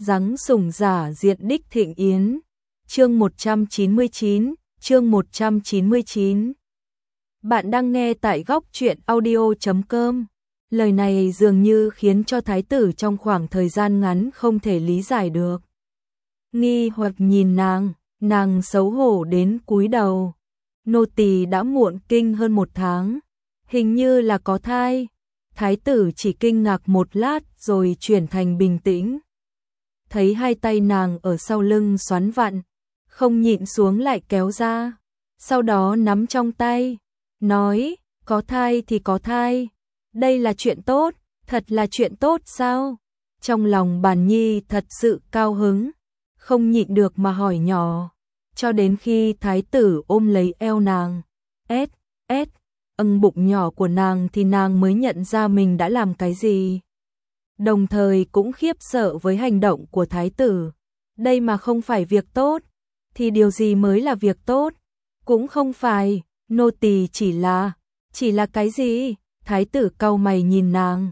Giáng sủng giả diện đích thịnh yến. Chương 199. Bạn đang nghe tại góc truyện audio.com. Lời này dường như khiến cho thái tử trong khoảng thời gian ngắn không thể lý giải được. Nghi hoặc nhìn nàng xấu hổ đến cúi đầu. Nô tỳ đã muộn kinh hơn 1 tháng, hình như là có thai. Thái tử chỉ kinh ngạc một lát rồi chuyển thành bình tĩnh. Thấy hai tay nàng ở sau lưng xoắn vặn, không nhịn xuống lại kéo ra, sau đó nắm trong tay, nói, có thai thì có thai, đây là chuyện tốt, thật là chuyện tốt sao? Trong lòng Bàn Nhi thật sự cao hứng, không nhịn được mà hỏi nhỏ, cho đến khi thái tử ôm lấy eo nàng, bụng nhỏ của nàng thì nàng mới nhận ra mình đã làm cái gì. Đồng thời cũng khiếp sợ với hành động của thái tử. Đây mà không phải việc tốt, thì điều gì mới là việc tốt? Cũng không phải, nô tỳ chỉ là cái gì? Thái tử cau mày nhìn nàng.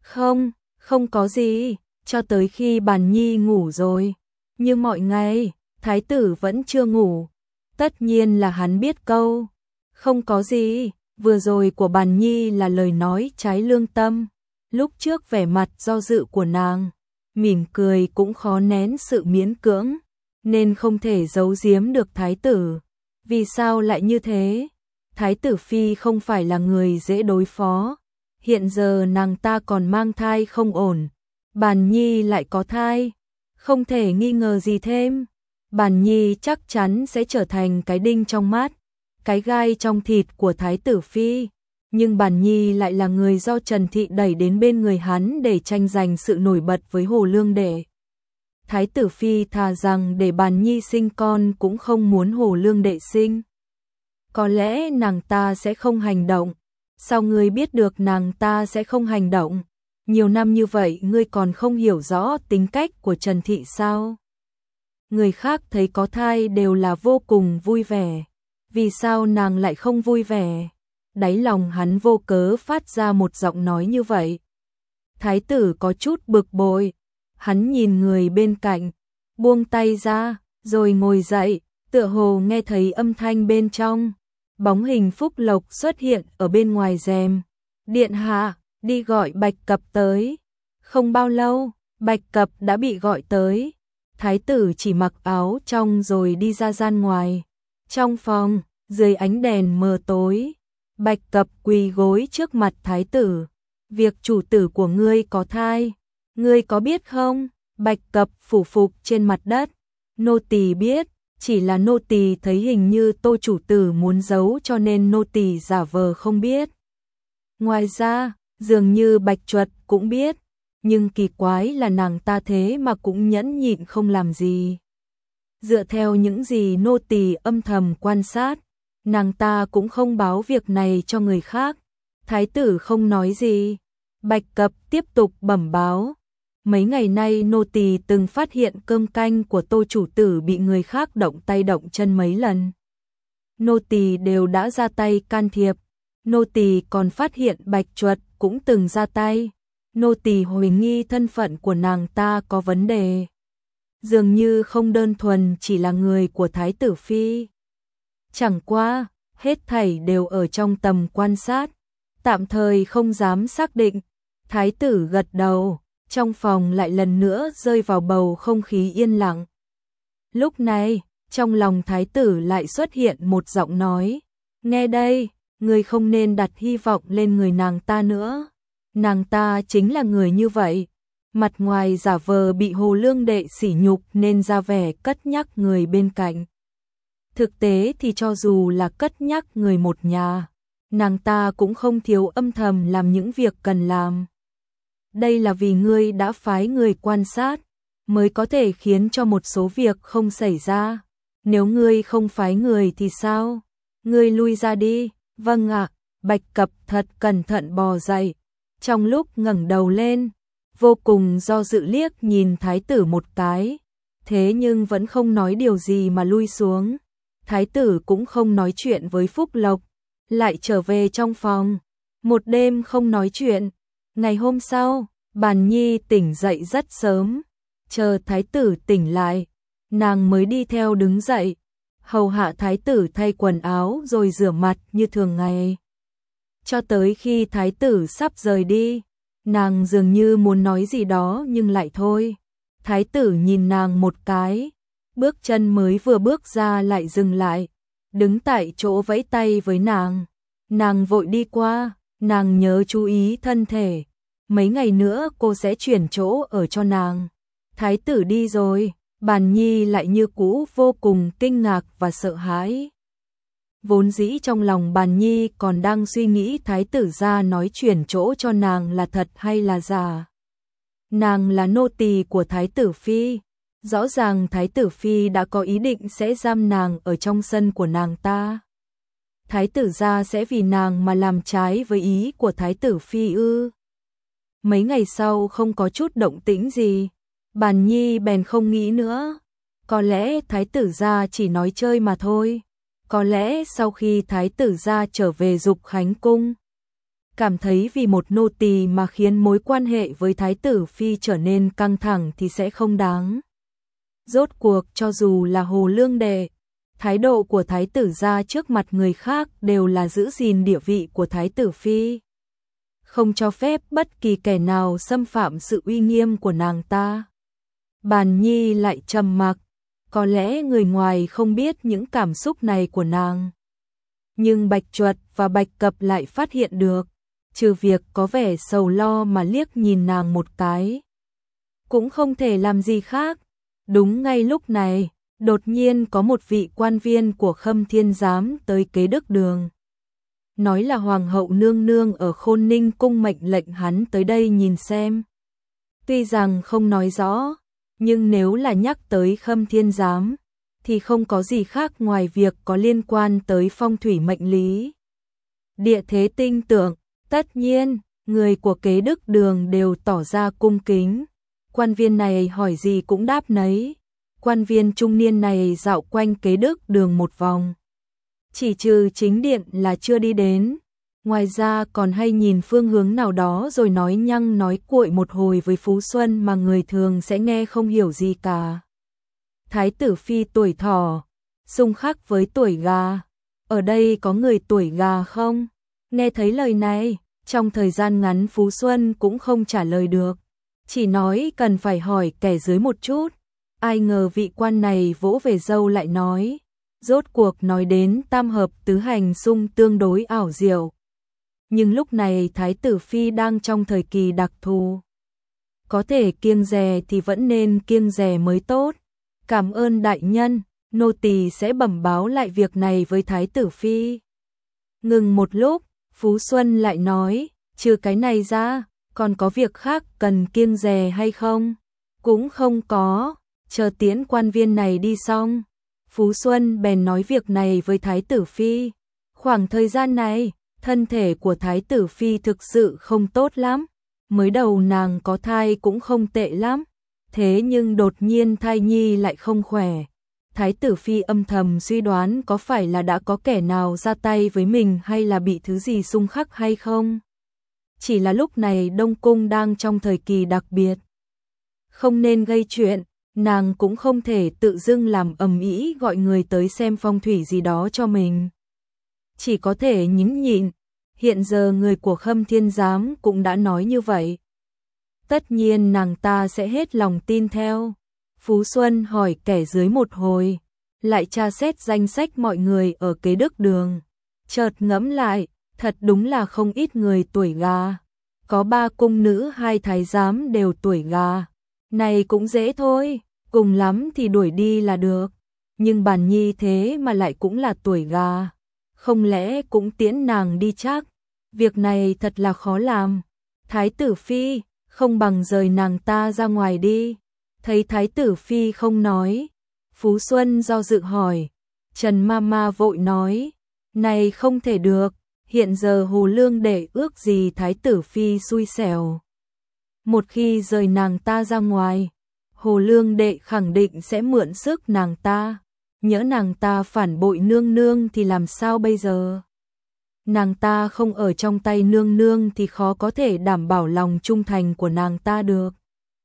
Không có gì, cho tới khi Bàn Nhi ngủ rồi. Như mọi ngày, thái tử vẫn chưa ngủ. Tất nhiên là hắn biết câu không có gì, vừa rồi của Bàn Nhi là lời nói trái lương tâm. Lúc trước vẻ mặt do dự của nàng, mỉm cười cũng khó nén sự miễn cưỡng, nên không thể giấu giếm được thái tử. Vì sao lại như thế? Thái tử phi không phải là người dễ đối phó. Hiện giờ nàng ta còn mang thai không ổn. Bàn Nhi lại có thai, không thể nghi ngờ gì thêm. Bàn Nhi chắc chắn sẽ trở thành cái đinh trong mắt, cái gai trong thịt của thái tử phi. Nhưng Bàn Nhi lại là người do Trần Thị đẩy đến bên người hắn để tranh giành sự nổi bật với Hồ Lương Đệ. Thái tử phi thà rằng để Bàn Nhi sinh con cũng không muốn Hồ Lương Đệ sinh. Có lẽ nàng ta sẽ không hành động. Sao ngươi biết được nàng ta sẽ không hành động? Nhiều năm như vậy ngươi còn không hiểu rõ tính cách của Trần Thị sao? Người khác thấy có thai đều là vô cùng vui vẻ. Vì sao nàng lại không vui vẻ? Đáy lòng hắn vô cớ phát ra một giọng nói như vậy. Thái tử có chút bực bội, hắn nhìn người bên cạnh, buông tay ra, rồi ngồi dậy, tựa hồ nghe thấy âm thanh bên trong. Bóng hình Phúc Lộc xuất hiện ở bên ngoài rèm. Điện hạ, đi gọi Bạch Cập tới. Không bao lâu, Bạch Cập đã bị gọi tới. Thái tử chỉ mặc áo trong rồi đi ra gian ngoài. Trong phòng, dưới ánh đèn mờ tối, Bạch Cập quỳ gối trước mặt thái tử. Việc chủ tử của ngươi có thai, ngươi có biết không? Bạch Cập phủ phục trên mặt đất. Nô tỳ biết, chỉ là nô tỳ thấy hình như Tô chủ tử muốn giấu cho nên nô tỳ giả vờ không biết. Ngoài ra, dường như Bạch Chuật cũng biết, nhưng kỳ quái là nàng ta thế mà cũng nhẫn nhịn không làm gì. Dựa theo những gì nô tỳ âm thầm quan sát, nàng ta cũng không báo việc này cho người khác. Thái tử không nói gì. Bạch Cập tiếp tục bẩm báo. Mấy ngày nay nô tỳ từng phát hiện cơm canh của Tô chủ tử bị người khác động tay động chân mấy lần. Nô tỳ đều đã ra tay can thiệp. Nô tỳ còn phát hiện Bạch Chuật cũng từng ra tay. Nô tỳ hoài nghi thân phận của nàng ta có vấn đề. Dường như không đơn thuần chỉ là người của thái tử phi. Chẳng qua, hết thảy đều ở trong tầm quan sát, tạm thời không dám xác định. Thái tử gật đầu, trong phòng lại lần nữa rơi vào bầu không khí yên lặng. Lúc này, trong lòng thái tử lại xuất hiện một giọng nói, nghe đây, ngươi không nên đặt hy vọng lên người nàng ta nữa. Nàng ta chính là người như vậy, mặt ngoài giả vờ bị Hồ Lương Đệ sỉ nhục nên ra vẻ cất nhắc người bên cạnh. Thực tế thì cho dù là cất nhắc người một nhà, nàng ta cũng không thiếu âm thầm làm những việc cần làm. Đây là vì ngươi đã phái người quan sát, mới có thể khiến cho một số việc không xảy ra. Nếu ngươi không phái người thì sao? Ngươi lui ra đi. Vâng ạ. Bạch Cập thật cẩn thận bò dậy. Trong lúc ngẩng đầu lên, vô cùng do dự liếc nhìn thái tử một cái, thế nhưng vẫn không nói điều gì mà lui xuống. Thái tử cũng không nói chuyện với Phúc Lộc, lại trở về trong phòng. Một đêm không nói chuyện. Ngày hôm sau, Bàn Nhi tỉnh dậy rất sớm. Chờ thái tử tỉnh lại, nàng mới đi theo đứng dậy, hầu hạ thái tử thay quần áo rồi rửa mặt như thường ngày. Cho tới khi thái tử sắp rời đi, nàng dường như muốn nói gì đó nhưng lại thôi. Thái tử nhìn nàng một cái, bước chân mới vừa bước ra lại dừng lại, đứng tại chỗ vẫy tay với nàng. Nàng vội đi qua, nàng nhớ chú ý thân thể, mấy ngày nữa cô sẽ chuyển chỗ ở cho nàng. Thái tử đi rồi, Bàn Nhi lại như cũ vô cùng kinh ngạc và sợ hãi. Vốn dĩ trong lòng Bàn Nhi còn đang suy nghĩ thái tử gia nói chuyển chỗ cho nàng là thật hay là giả. Nàng là nô tỳ của thái tử phi, rõ ràng thái tử phi đã có ý định sẽ giam nàng ở trong sân của nàng ta. Thái tử gia sẽ vì nàng mà làm trái với ý của thái tử phi ư? Mấy ngày sau không có chút động tĩnh gì, Bàn Nhi bèn không nghĩ nữa. Có lẽ thái tử gia chỉ nói chơi mà thôi. Có lẽ sau khi thái tử gia trở về Dục Khánh cung, cảm thấy vì một nô tỳ mà khiến mối quan hệ với thái tử phi trở nên căng thẳng thì sẽ không đáng. Rốt cuộc cho dù là Hồ Lương Đệ, thái độ của thái tử gia trước mặt người khác đều là giữ gìn địa vị của thái tử phi, không cho phép bất kỳ kẻ nào xâm phạm sự uy nghiêm của nàng ta. Bàn Nhi lại trầm mặc, có lẽ người ngoài không biết những cảm xúc này của nàng. Nhưng Bạch Chuột và Bạch Cập lại phát hiện được, trừ việc có vẻ sầu lo mà liếc nhìn nàng một cái, cũng không thể làm gì khác. Đúng ngay lúc này, đột nhiên có một vị quan viên của Khâm Thiên Giám tới Kế Đức Đường. Nói là Hoàng hậu nương nương ở Khôn Ninh cung mệnh lệnh hắn tới đây nhìn xem. Tuy rằng không nói rõ, nhưng nếu là nhắc tới Khâm Thiên Giám, thì không có gì khác ngoài việc có liên quan tới phong thủy mệnh lý. Địa thế tinh tượng, tất nhiên, người của Kế Đức Đường đều tỏ ra cung kính. Quan viên này hỏi gì cũng đáp nấy. Quan viên trung niên này dạo quanh Kế Đức Đường một vòng, chỉ trừ chính điện là chưa đi đến, ngoài ra còn hay nhìn phương hướng nào đó rồi nói nhăng nói cuội một hồi với Phú Xuân mà người thường sẽ nghe không hiểu gì cả. Thái tử phi tuổi thỏ, xung khắc với tuổi gà. Ở đây có người tuổi gà không? Nghe thấy lời này, trong thời gian ngắn Phú Xuân cũng không trả lời được, chỉ nói cần phải hỏi kẻ dưới một chút. Ai ngờ vị quan này vỗ về râu lại nói, rốt cuộc nói đến tam hợp tứ hành xung tương đối ảo diệu. Nhưng lúc này thái tử phi đang trong thời kỳ đặc thù, có thể kiêng dè thì vẫn nên kiêng dè mới tốt. Cảm ơn đại nhân, nô tỳ sẽ bẩm báo lại việc này với thái tử phi. Ngừng một lúc, Phú Xuân lại nói, trừ cái này ra, còn có việc khác cần kiêng dè hay không? Cũng không có. Chờ tiễn quan viên này đi xong, Phú Xuân bèn nói việc này với thái tử phi. Khoảng thời gian này, thân thể của thái tử phi thực sự không tốt lắm. Mới đầu nàng có thai cũng không tệ lắm, thế nhưng đột nhiên thai nhi lại không khỏe. Thái tử phi âm thầm suy đoán có phải là đã có kẻ nào ra tay với mình hay là bị thứ gì xung khắc hay không. Chỉ là lúc này Đông Cung đang trong thời kỳ đặc biệt, không nên gây chuyện. Nàng cũng không thể tự dưng làm ầm ĩ gọi người tới xem phong thủy gì đó cho mình. Chỉ có thể nhẫn nhịn. Hiện giờ người của Khâm Thiên Giám cũng đã nói như vậy, tất nhiên nàng ta sẽ hết lòng tin theo. Phú Xuân hỏi kẻ dưới một hồi, lại tra xét danh sách mọi người ở Kế Đức Đường. Chợt ngẫm lại, thật đúng là không ít người tuổi gà. Có 3 cung nữ 2 thái giám đều tuổi gà. Này cũng dễ thôi, cùng lắm thì đuổi đi là được. Nhưng Bàn Nhi thế mà lại cũng là tuổi gà, không lẽ cũng tiễn nàng đi chắc? Việc này thật là khó làm. Thái tử phi, không bằng rời nàng ta ra ngoài đi. Thấy thái tử phi không nói, Phú Xuân do dự hỏi. Trần Mama vội nói, này không thể được, hiện giờ Hồ Lương Đệ ước gì thái tử phi xui xẻo. Một khi rời nàng ta ra ngoài, Hồ Lương Đệ khẳng định sẽ mượn sức nàng ta. Nhỡ nàng ta phản bội nương nương thì làm sao bây giờ? Nàng ta không ở trong tay nương nương thì khó có thể đảm bảo lòng trung thành của nàng ta được.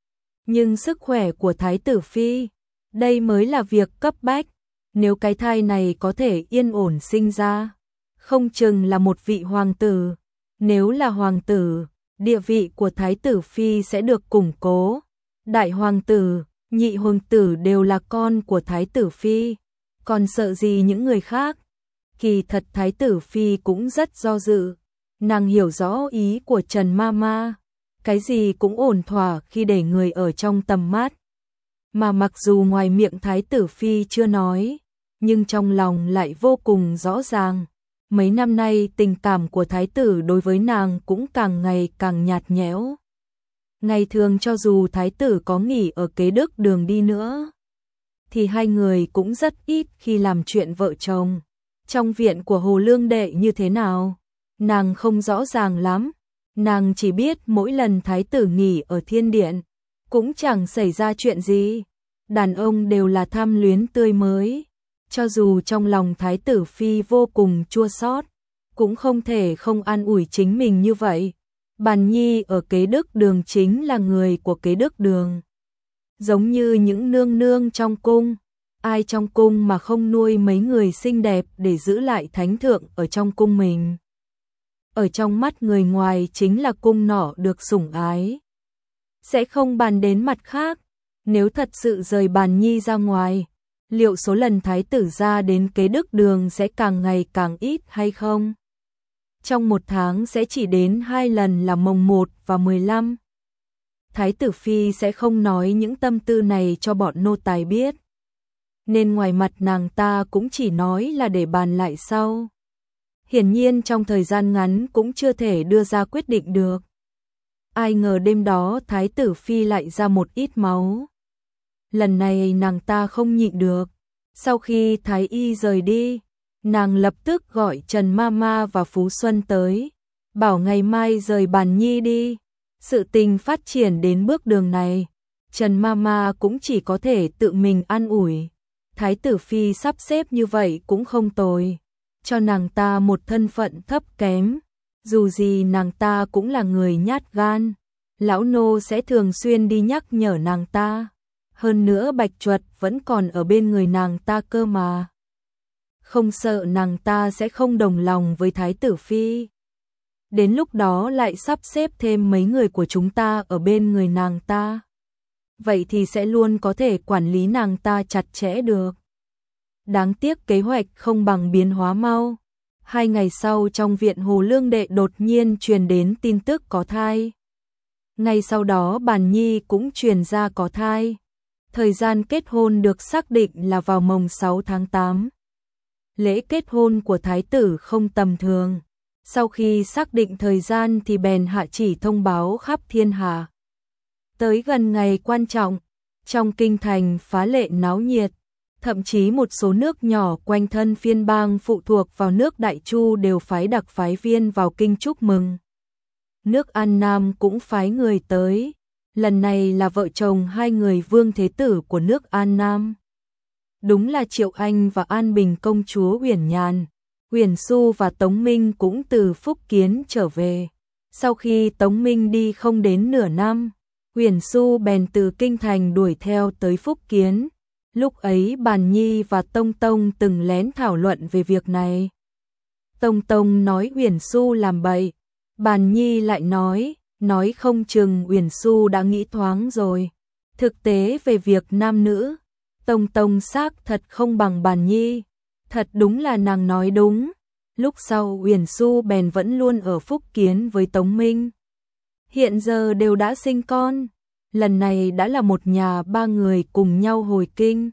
Nhưng sức khỏe của Thái tử Phi, đây mới là việc cấp bách. Nếu cái thai này có thể yên ổn sinh ra, không chừng là một vị hoàng tử. Nếu là hoàng tử, địa vị của Thái tử Phi sẽ được củng cố. Đại hoàng tử, nhị hoàng tử đều là con của Thái tử Phi, còn sợ gì những người khác. Kỳ thật Thái tử Phi cũng rất do dự. Nàng hiểu rõ ý của Trần Mama, cái gì cũng ổn thỏa khi để người ở trong tầm mắt. Mà mặc dù ngoài miệng Thái tử Phi chưa nói, nhưng trong lòng lại vô cùng rõ ràng. Mấy năm nay tình cảm của Thái tử đối với nàng cũng càng ngày càng nhạt nhẽo. Ngày thường cho dù Thái tử có nghỉ ở Kế Đức Đường đi nữa, thì hai người cũng rất ít khi làm chuyện vợ chồng. Trong viện của Hồ Lương Đệ như thế nào, nàng không rõ ràng lắm. Nàng chỉ biết mỗi lần Thái tử nghỉ ở Thiên Điện, cũng chẳng xảy ra chuyện gì. Đàn ông đều là tham luyến tươi mới. Cho dù trong lòng Thái tử Phi vô cùng chua xót, cũng không thể không an ủi chính mình như vậy. Bàn Nhi ở Kế Đức Đường chính là người của Kế Đức Đường. Giống như những nương nương trong cung, ai trong cung mà không nuôi mấy người xinh đẹp để giữ lại thánh thượng ở trong cung mình. Ở trong mắt người ngoài chính là cung nọ được sủng ái. Sẽ không bàn đến mặt khác, nếu thật sự rời Bàn Nhi ra ngoài, liệu số lần Thái tử ra đến Kế Đức Đường sẽ càng ngày càng ít hay không? Trong một tháng sẽ chỉ đến 2 lần là mồng 1 và 15. Thái tử Phi sẽ không nói những tâm tư này cho bọn nô tài biết. Nên ngoài mặt nàng ta cũng chỉ nói là để bàn lại sau. Hiển nhiên trong thời gian ngắn cũng chưa thể đưa ra quyết định được. Ai ngờ đêm đó Thái tử Phi lại ra một ít máu. Lần này nàng ta không nhịn được. Sau khi Thái y rời đi, nàng lập tức gọi Trần Mama và Phú Xuân tới, bảo ngày mai rời Bàn Nhi đi. Sự tình phát triển đến bước đường này, Trần Mama cũng chỉ có thể tự mình an ủi. Thái tử Phi sắp xếp như vậy cũng không tồi, cho nàng ta một thân phận thấp kém. Dù gì nàng ta cũng là người nhát gan, lão nô sẽ thường xuyên đi nhắc nhở nàng ta. Hơn nữa Bạch Chuật vẫn còn ở bên người nàng ta cơ mà. Không sợ nàng ta sẽ không đồng lòng với Thái tử Phi. Đến lúc đó lại sắp xếp thêm mấy người của chúng ta ở bên người nàng ta. Vậy thì sẽ luôn có thể quản lý nàng ta chặt chẽ được. Đáng tiếc kế hoạch không bằng biến hóa mau. 2 ngày sau trong viện Hồ Lương Đệ đột nhiên truyền đến tin tức có thai. Ngay sau đó Bàn Nhi cũng truyền ra có thai. Thời gian kết hôn được xác định là vào mồng 6 tháng 8. Lễ kết hôn của Thái tử không tầm thường. Sau khi xác định thời gian thì bèn hạ chỉ thông báo khắp thiên hạ. Tới gần ngày quan trọng, trong kinh thành phá lệ náo nhiệt. Thậm chí một số nước nhỏ quanh thân phiên bang phụ thuộc vào nước Đại Chu đều phái đặc phái viên vào kinh chúc mừng. Nước An Nam cũng phái người tới. Lần này là vợ chồng 2 người vương thế tử của nước An Nam. Đúng là Triệu Anh và An Bình công chúa Uyển Nhàn. Uyển Xu và Tống Minh cũng từ Phúc Kiến trở về. Sau khi Tống Minh đi không đến nửa năm, Uyển Xu bèn từ kinh thành đuổi theo tới Phúc Kiến. Lúc ấy Bàn Nhi và Tông Tông từng lén thảo luận về việc này. Tông Tông nói Uyển Xu làm bậy, Bàn Nhi lại nói không chừng Uyển Xu đã nghĩ thoáng rồi. Thực tế về việc nam nữ, Tông Tông xác thật không bằng Bàn Nhi. Thật đúng là nàng nói đúng. Lúc sau Uyển Xu bèn vẫn luôn ở Phúc Kiến với Tống Minh. Hiện giờ đều đã sinh con. Lần này đã là một nhà 3 người cùng nhau hồi kinh.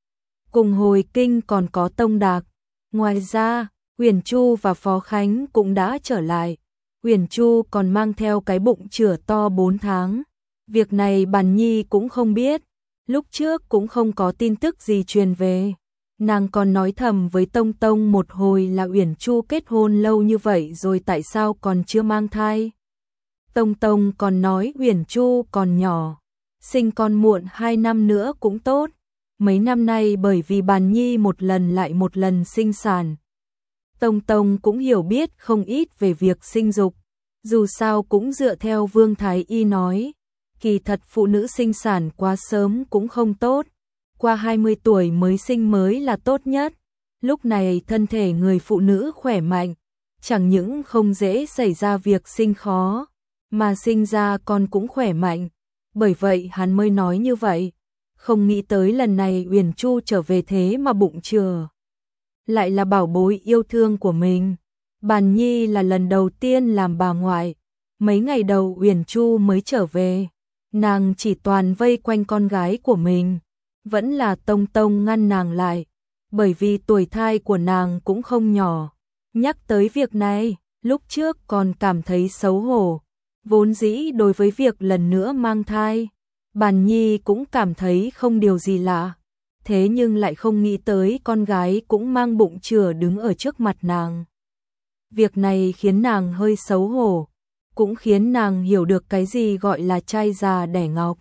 Cùng hồi kinh còn có Tông Đạc. Ngoài ra, Uyển Chu và Phó Khánh cũng đã trở lại. Uyển Chu còn mang theo cái bụng chửa to 4 tháng. Việc này Bàn Nhi cũng không biết. Lúc trước cũng không có tin tức gì truyền về. Nàng còn nói thầm với Tông Tông một hồi là Uyển Chu kết hôn lâu như vậy rồi tại sao còn chưa mang thai. Tông Tông còn nói Uyển Chu còn nhỏ, sinh con muộn 2 năm nữa cũng tốt. Mấy năm nay bởi vì Bàn Nhi một lần lại một lần sinh sản, Tông Tông cũng hiểu biết không ít về việc sinh dục. Dù sao cũng dựa theo Vương Thái Y nói, Kỳ thật phụ nữ sinh sản quá sớm cũng không tốt, qua 20 tuổi mới sinh mới là tốt nhất. Lúc này thân thể người phụ nữ khỏe mạnh, chẳng những không dễ xảy ra việc sinh khó, mà sinh ra con cũng khỏe mạnh. Bởi vậy hắn mới nói như vậy. Không nghĩ tới lần này Uyển Chu trở về thế mà bụng chừa lại là bảo bối yêu thương của mình. Bàn Nhi là lần đầu tiên làm bà ngoại. Mấy ngày đầu Uyển Chu mới trở về, nàng chỉ toàn vây quanh con gái của mình. Vẫn là Tông Tông ngăn nàng lại, bởi vì tuổi thai của nàng cũng không nhỏ. Nhắc tới việc này, lúc trước còn cảm thấy xấu hổ. Vốn dĩ đối với việc lần nữa mang thai, Bàn Nhi cũng cảm thấy không điều gì lạ. Thế nhưng lại không nghĩ tới con gái cũng mang bụng chửa đứng ở trước mặt nàng. Việc này khiến nàng hơi xấu hổ, cũng khiến nàng hiểu được cái gì gọi là trai già đẻ ngọc.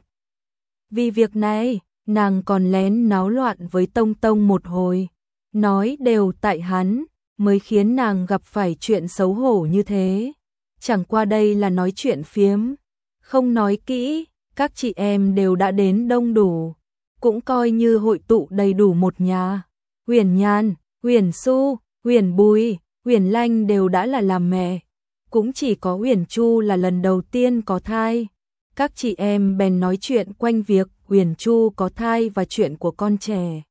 Vì việc này, nàng còn lén náo loạn với Tông Tông một hồi, nói đều tại hắn, mới khiến nàng gặp phải chuyện xấu hổ như thế. Chẳng qua đây là nói chuyện phiếm, không nói kỹ, các chị em đều đã đến đông đủ, cũng coi như hội tụ đầy đủ một nhà. Uyển Nhan, Uyển Xu, Uyển Bùi, Uyển Lanh đều đã là làm mẹ, cũng chỉ có Uyển Chu là lần đầu tiên có thai. Các chị em bèn nói chuyện quanh việc Uyển Chu có thai và chuyện của con trẻ.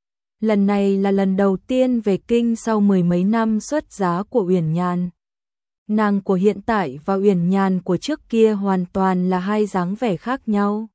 Lần này là lần đầu tiên về kinh sau 10 mấy năm xuất giá của Uyển Nhan. Nàng của hiện tại và Uyển Nhan của trước kia hoàn toàn là hai dáng vẻ khác nhau.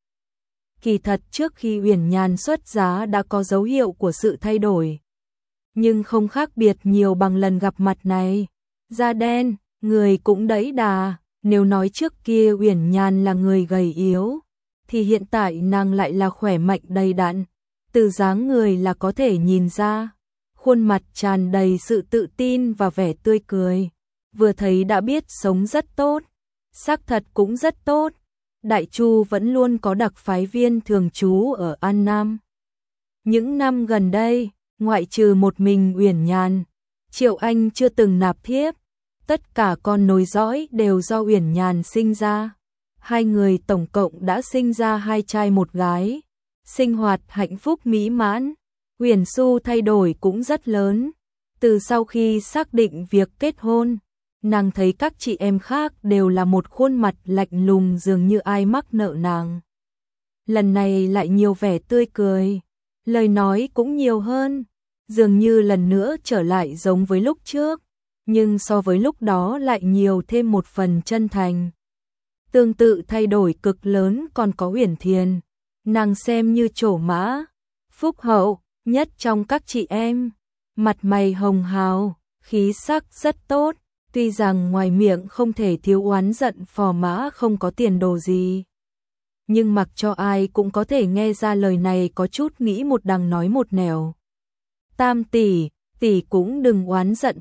Kỳ thật trước khi Uyển Nhan xuất giá đã có dấu hiệu của sự thay đổi, nhưng không khác biệt nhiều bằng lần gặp mặt này. Da đen, người cũng đẫy đà. Nếu nói trước kia Uyển Nhan là người gầy yếu, thì hiện tại nàng lại là khỏe mạnh đầy đặn. Từ dáng người là có thể nhìn ra, khuôn mặt tràn đầy sự tự tin và vẻ tươi cười. Vừa thấy đã biết sống rất tốt, xác thật cũng rất tốt. Đại Chu vẫn luôn có đặc phái viên thường trú ở An Nam. Những năm gần đây, ngoại trừ một mình Uyển Nhan, Triệu Anh chưa từng nạp thiếp. Tất cả con nối dõi đều do Uyển Nhan sinh ra. Hai người tổng cộng đã sinh ra 2 trai 1 gái, sinh hoạt hạnh phúc mỹ mãn. Uyển Xu thay đổi cũng rất lớn. Từ sau khi xác định việc kết hôn, nàng thấy các chị em khác đều là một khuôn mặt lạnh lùng dường như ai mắc nợ nàng. Lần này lại nhiều vẻ tươi cười, lời nói cũng nhiều hơn, dường như lần nữa trở lại giống với lúc trước, nhưng so với lúc đó lại nhiều thêm một phần chân thành. Tương tự thay đổi cực lớn còn có Uyển Thiền, nàng xem như trổ mã, phúc hậu nhất trong các chị em, mặt mày hồng hào, khí sắc rất tốt. Tuy rằng ngoài miệng không thể thiếu oán giận phò mã không có tiền đồ gì, nhưng mặc cho ai cũng có thể nghe ra lời này có chút nghĩ một đằng nói một nẻo. Tam tỷ, tỷ cũng đừng oán giận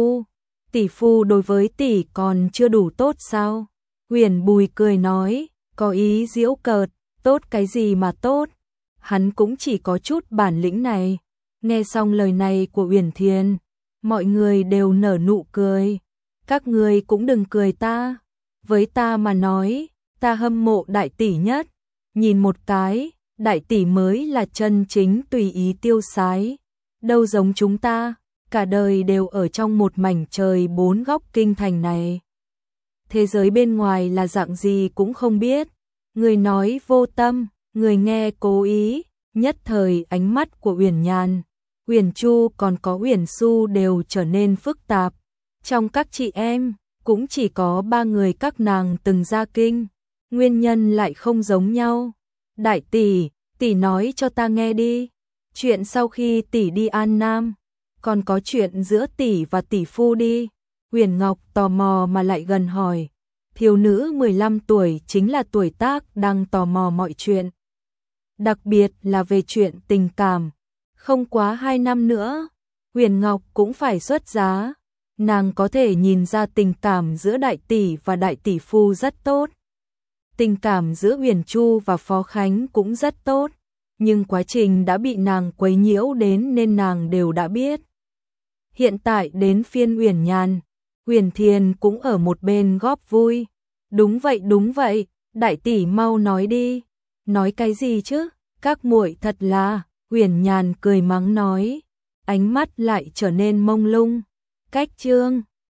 tỷ phu đối với tỷ còn chưa đủ tốt sao? Uyển Bùi cười nói, có ý giễu cợt, tốt cái gì mà tốt, hắn cũng chỉ có chút bản lĩnh này. Nghe xong lời này của Uyển Thiền, mọi người đều nở nụ cười. Các người cũng đừng cười ta, với ta mà nói, ta hâm mộ đại tỷ nhất. Nhìn một cái, đại tỷ mới là chân chính tùy ý tiêu sái, đâu giống chúng ta, cả đời đều ở trong một mảnh trời 4 góc kinh thành này. Thế giới bên ngoài là dạng gì cũng không biết, người nói vô tâm, người nghe cố ý. Nhất thời ánh mắt của Uyển Nhan, Uyển Chu còn có Uyển Xu đều trở nên phức tạp. Trong các chị em, cũng chỉ có 3 người các nàng từng ra kinh, nguyên nhân lại không giống nhau. Đại tỷ, tỷ nói cho ta nghe đi, chuyện sau khi tỷ đi An Nam, còn có chuyện giữa tỷ và tỷ phu đi. Uyển Ngọc tò mò mà lại gần hỏi, thiếu nữ 15 tuổi chính là tuổi tác đang tò mò mọi chuyện. Đặc biệt là về chuyện tình cảm, không quá 2 năm nữa, Uyển Ngọc cũng phải xuất giá. Nàng có thể nhìn ra tình cảm giữa đại tỷ và đại tỷ phu rất tốt. Tình cảm giữa Uyển Chu và Phó Khánh cũng rất tốt, nhưng quá trình đã bị nàng quấy nhiễu đến nên nàng đều đã biết. Hiện tại đến phiên Uyển Nhan, Uyển Thiền cũng ở một bên góp vui. Đúng vậy, Đại tỷ mau nói đi. Nói cái gì chứ? Các muội thật là, Huyền Nhàn cười mắng nói, ánh mắt lại trở nên mông lung. Cách Chương